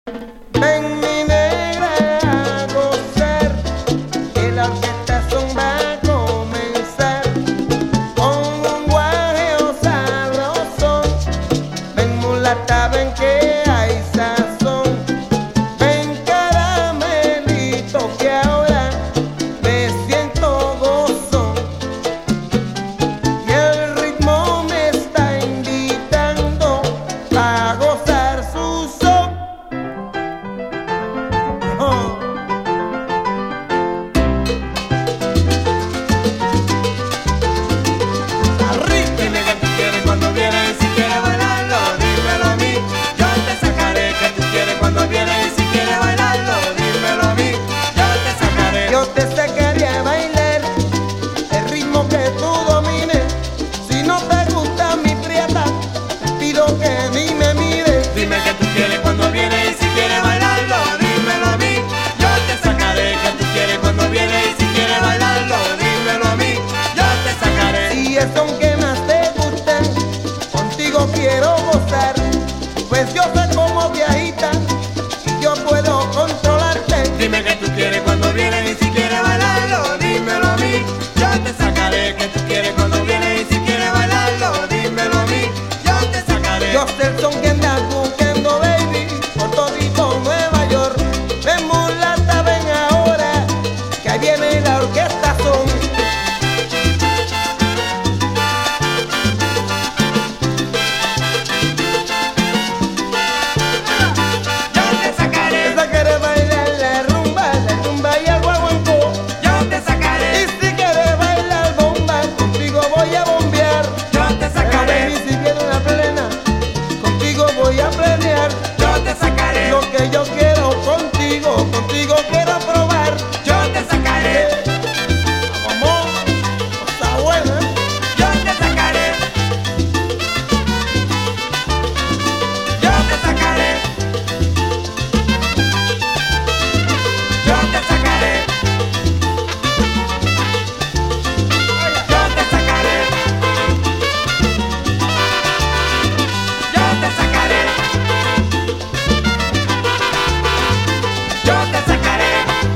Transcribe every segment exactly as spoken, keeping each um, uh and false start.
Ven mi negra a gozar, que la orquestación va a comenzar con un guajeo sabroso. Ven mulata, ven que hay sazón. Ven caramelito que ahora me siento gozón. Y el ritmo me está invitando a gozar su son. Oh. Dime que tú quieres cuando vienes y si quieres bailarlo, dímelo a mí. Yo te sacaré. Que tú quieres cuando vienes y si quieres bailarlo, dímelo a mí. Yo te sacaré. Yo te sacaría a bailar el ritmo que tú domines. Si no te gusta mi prieta, te pido que ni me mires. Dime que tú quieres cuando vienes y si quieres bailarlo, dímelo a mí. Yo te sacaré. Que tú quieres cuando vienes y si quieres bailarlo, dímelo a mí. Yo te sacaré. Si es son que más te gustan, contigo quiero gozar. Pues yo sé cómo te agitas y yo puedo controlarte. Dime que tú quieres cuando vienes y si quieres bailarlo, dímelo a mí. Yo te sacaré. Que tú quieres cuando vienes y si quieres bailarlo, dímelo a mí. Yo te sacaré. Yo sé el son que andas buscando, baby, por todito Nueva York. Ven mulata, ven ahora, que ahí viene la orquesta son. Yo te sacaré. Esa quiere bailar la rumba, la rumba y el guaguancó. Yo te Y sacaré. si quieres bailar bomba, contigo voy a bombear. Yo te Pero sacaré. baby, si quieres una plena, contigo voy a planear. Yo te sacaré. Lo que yo quiero contigo, contigo quiero probar. Yo te sacaré. Vamos, está buena. Yo te sacaré. Yo te sacaré. Yo te sacaré. Yo te sacaré. Yo te sacaré. Yo te sacaré.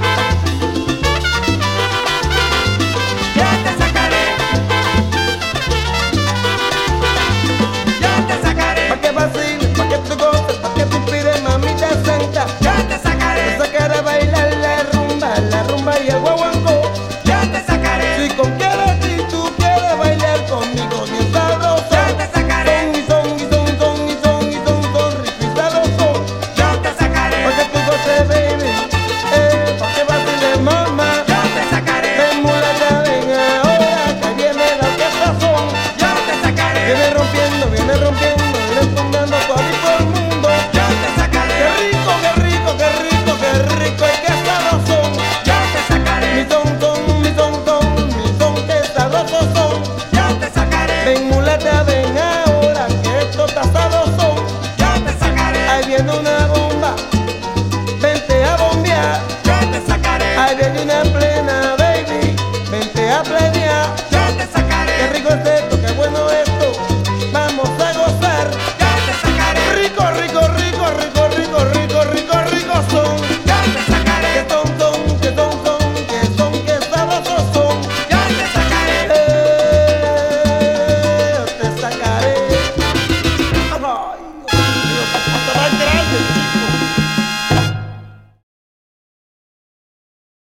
Yo te sacaré. Yo te sacaré. Pa' que vaciles, pa' que tú goces, pa' que tú pides, mamita santa. Yo te sacaré. Te sacaré a bailar la rumba, la rumba y el guaguancó. Yo te sacaré. Si con quieres, si tú quieres bailar conmigo, bien sabroso. Yo te sacaré. Son y son y son y son y son y son, son rico y sabroso. Yo te sacaré. Pa' que tú goces, baby, eh, pa' que vaciles, mamá. Yo te sacaré. Ven mulata, ven ahora, que viene la orquesta son. Yo te sacaré. Viene rompiendo, viene rompiendo, viene tumbando todo el mundo. Yo te Qué sacaré. rico, qué rico, qué rico, qué rico y qué sabroso. Yo te sacaré. Mi son, son, mi son, son, mi son, qué sabroso son. Yo te sacaré. Ven mulata, ven ahora, que esto está sabroso. Yo te sacaré. Ahí viene una bomba, vente a bombear. Yo te sacaré. Ahí viene una plena, baby, vente a plenear. Yo te sacaré. Qué rico este